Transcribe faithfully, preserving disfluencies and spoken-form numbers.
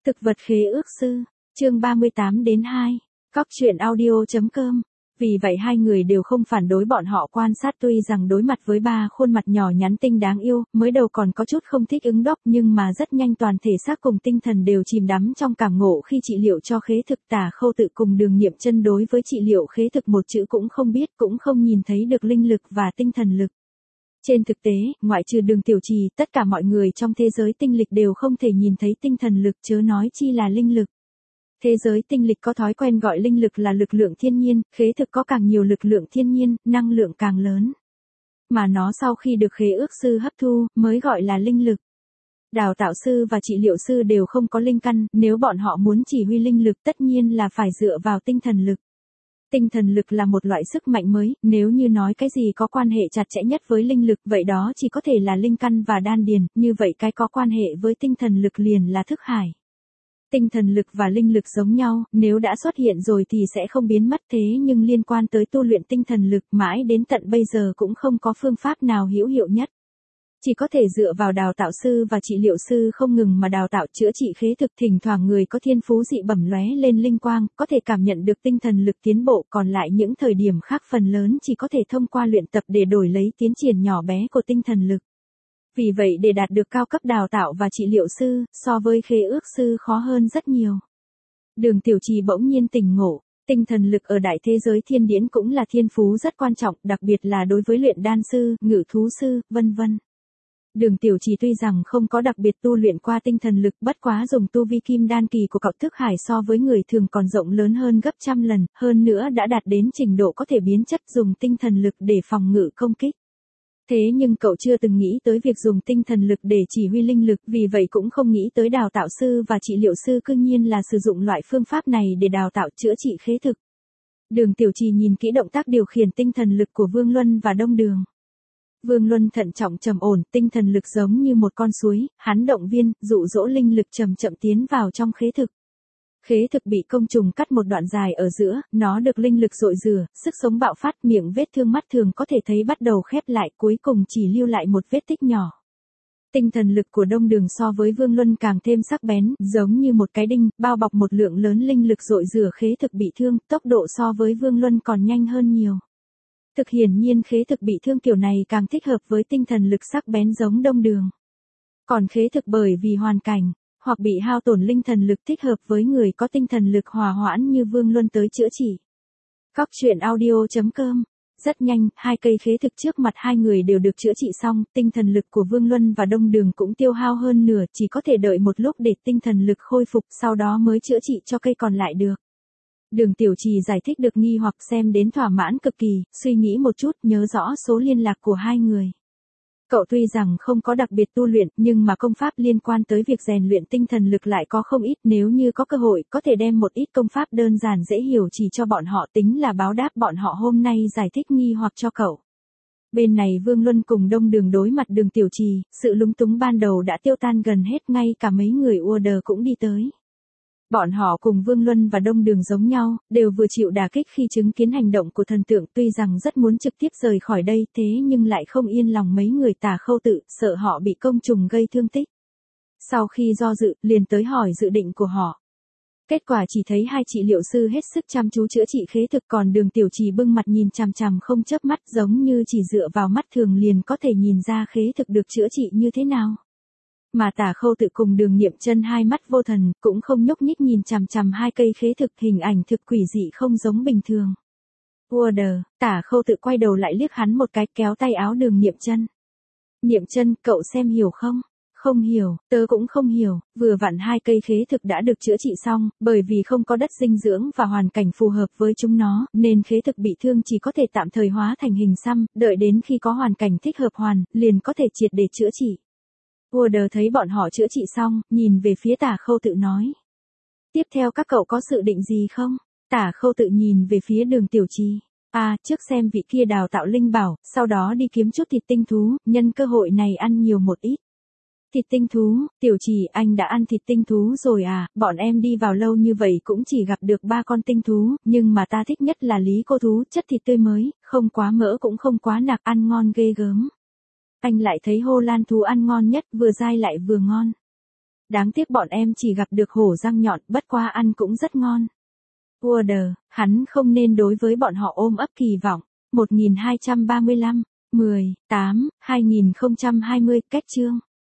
Thực vật khế ước sư, chương ba mươi tám đến hai, cóc truyện audio chấm com. Vì vậy hai người đều không phản đối bọn họ quan sát, tuy rằng đối mặt với ba khuôn mặt nhỏ nhắn tinh đáng yêu, mới đầu còn có chút không thích ứng đốc, nhưng mà rất nhanh toàn thể xác cùng tinh thần đều chìm đắm trong cảm ngộ khi trị liệu cho khế thực. Tả Khâu Tự cùng Đường Niệm Chân đối với trị liệu khế thực một chữ cũng không biết, cũng không nhìn thấy được linh lực và tinh thần lực. Trên thực tế, ngoại trừ Đường Tiểu Trì, tất cả mọi người trong thế giới tinh lịch đều không thể nhìn thấy tinh thần lực, chớ nói chi là linh lực. Thế giới tinh lịch có thói quen gọi linh lực là lực lượng thiên nhiên, khế thực có càng nhiều lực lượng thiên nhiên, năng lượng càng lớn. Mà nó sau khi được khế ước sư hấp thu, mới gọi là linh lực. Đào tạo sư và trị liệu sư đều không có linh căn, nếu bọn họ muốn chỉ huy linh lực tất nhiên là phải dựa vào tinh thần lực. Tinh thần lực là một loại sức mạnh mới, nếu như nói cái gì có quan hệ chặt chẽ nhất với linh lực, vậy đó chỉ có thể là linh căn và đan điền, như vậy cái có quan hệ với tinh thần lực liền là thức hải. Tinh thần lực và linh lực giống nhau, nếu đã xuất hiện rồi thì sẽ không biến mất, thế nhưng liên quan tới tu luyện tinh thần lực mãi đến tận bây giờ cũng không có phương pháp nào hữu hiệu nhất. Chỉ có thể dựa vào đào tạo sư và trị liệu sư không ngừng mà đào tạo chữa trị khế thực, thỉnh thoảng người có thiên phú dị bẩm lóe lên linh quang, có thể cảm nhận được tinh thần lực tiến bộ, còn lại những thời điểm khác phần lớn chỉ có thể thông qua luyện tập để đổi lấy tiến triển nhỏ bé của tinh thần lực. Vì vậy để đạt được cao cấp đào tạo và trị liệu sư, so với khế ước sư khó hơn rất nhiều. Đường Tiểu Trì bỗng nhiên tỉnh ngộ, tinh thần lực ở đại thế giới thiên điển cũng là thiên phú rất quan trọng, đặc biệt là đối với luyện đan sư, ngự thú sư, vân vân. Đường Tiểu Trì tuy rằng không có đặc biệt tu luyện qua tinh thần lực, bất quá dùng tu vi kim đan kỳ của cậu thức hải so với người thường còn rộng lớn hơn gấp trăm lần, hơn nữa đã đạt đến trình độ có thể biến chất dùng tinh thần lực để phòng ngự công kích. Thế nhưng cậu chưa từng nghĩ tới việc dùng tinh thần lực để chỉ huy linh lực, vì vậy cũng không nghĩ tới đào tạo sư và trị liệu sư cư nhiên là sử dụng loại phương pháp này để đào tạo chữa trị khế thực. Đường Tiểu Trì nhìn kỹ động tác điều khiển tinh thần lực của Vương Luân và Đông Đường. Vương Luân thận trọng trầm ổn, tinh thần lực giống như một con suối, hắn động viên, dụ dỗ linh lực chậm chậm tiến vào trong khế thực. Khế thực bị côn trùng cắt một đoạn dài ở giữa, nó được linh lực dội rửa, sức sống bạo phát, miệng vết thương mắt thường có thể thấy bắt đầu khép lại, cuối cùng chỉ lưu lại một vết tích nhỏ. Tinh thần lực của Đông Đường so với Vương Luân càng thêm sắc bén, giống như một cái đinh, bao bọc một lượng lớn linh lực dội rửa khế thực bị thương, tốc độ so với Vương Luân còn nhanh hơn nhiều. Thực hiển nhiên khế thực bị thương kiểu này càng thích hợp với tinh thần lực sắc bén giống Đông Đường. Còn khế thực bởi vì hoàn cảnh, hoặc bị hao tổn linh thần lực thích hợp với người có tinh thần lực hòa hoãn như Vương Luân tới chữa trị. Cóc truyện audio chấm com. Rất nhanh, hai cây khế thực trước mặt hai người đều được chữa trị xong, tinh thần lực của Vương Luân và Đông Đường cũng tiêu hao hơn nửa, chỉ có thể đợi một lúc để tinh thần lực khôi phục, sau đó mới chữa trị cho cây còn lại được. Đường Tiểu Trì giải thích được nghi hoặc, xem đến thỏa mãn cực kỳ, suy nghĩ một chút, nhớ rõ số liên lạc của hai người. Cậu tuy rằng không có đặc biệt tu luyện, nhưng mà công pháp liên quan tới việc rèn luyện tinh thần lực lại có không ít, nếu như có cơ hội, có thể đem một ít công pháp đơn giản dễ hiểu chỉ cho bọn họ, tính là báo đáp bọn họ hôm nay giải thích nghi hoặc cho cậu. Bên này Vương Luân cùng Đông Đường đối mặt Đường Tiểu Trì, sự lúng túng ban đầu đã tiêu tan gần hết, ngay cả mấy người order cũng đi tới. Bọn họ cùng Vương Luân và Đông Đường giống nhau, đều vừa chịu đả kích khi chứng kiến hành động của thần tượng, tuy rằng rất muốn trực tiếp rời khỏi đây, thế nhưng lại không yên lòng mấy người Tả Khâu Tự, sợ họ bị côn trùng gây thương tích. Sau khi do dự, liền tới hỏi dự định của họ. Kết quả chỉ thấy hai trị liệu sư hết sức chăm chú chữa trị khế thực, còn Đường Tiểu Trì bưng mặt nhìn chằm chằm không chớp mắt, giống như chỉ dựa vào mắt thường liền có thể nhìn ra khế thực được chữa trị như thế nào. Mà Tả Khâu Tự cùng Đường Niệm Chân hai mắt vô thần, cũng không nhúc nhích nhìn chằm chằm hai cây khế thực, hình ảnh thực quỷ dị không giống bình thường. Order, Tả Khâu Tự quay đầu lại liếc hắn một cái, kéo tay áo Đường Niệm Chân. Niệm Chân, cậu xem hiểu không? Không hiểu, tớ cũng không hiểu, vừa vặn hai cây khế thực đã được chữa trị xong, bởi vì không có đất dinh dưỡng và hoàn cảnh phù hợp với chúng nó, nên khế thực bị thương chỉ có thể tạm thời hóa thành hình xăm, đợi đến khi có hoàn cảnh thích hợp hoàn, liền có thể triệt để chữa trị. Order thấy bọn họ chữa trị xong, nhìn về phía Tả Khâu Tự nói. Tiếp theo các cậu có dự định gì không? Tả Khâu Tự nhìn về phía Đường Tiểu Trì. À, trước xem vị kia đào tạo linh bảo, sau đó đi kiếm chút thịt tinh thú, nhân cơ hội này ăn nhiều một ít. Thịt tinh thú, Tiểu Trì, anh đã ăn thịt tinh thú rồi à, bọn em đi vào lâu như vậy cũng chỉ gặp được ba con tinh thú, nhưng mà ta thích nhất là lý cô thú, chất thịt tươi mới, không quá mỡ cũng không quá nạc, ăn ngon ghê gớm. Anh lại thấy Hô Lan thú ăn ngon nhất, vừa dai lại vừa ngon. Đáng tiếc bọn em chỉ gặp được hổ răng nhọn, bất qua ăn cũng rất ngon. Wonder, hắn không nên đối với bọn họ ôm ấp kỳ vọng. một nghìn hai trăm ba mươi lăm, mười, tám, hai nghìn không trăm hai mươi, kết chương.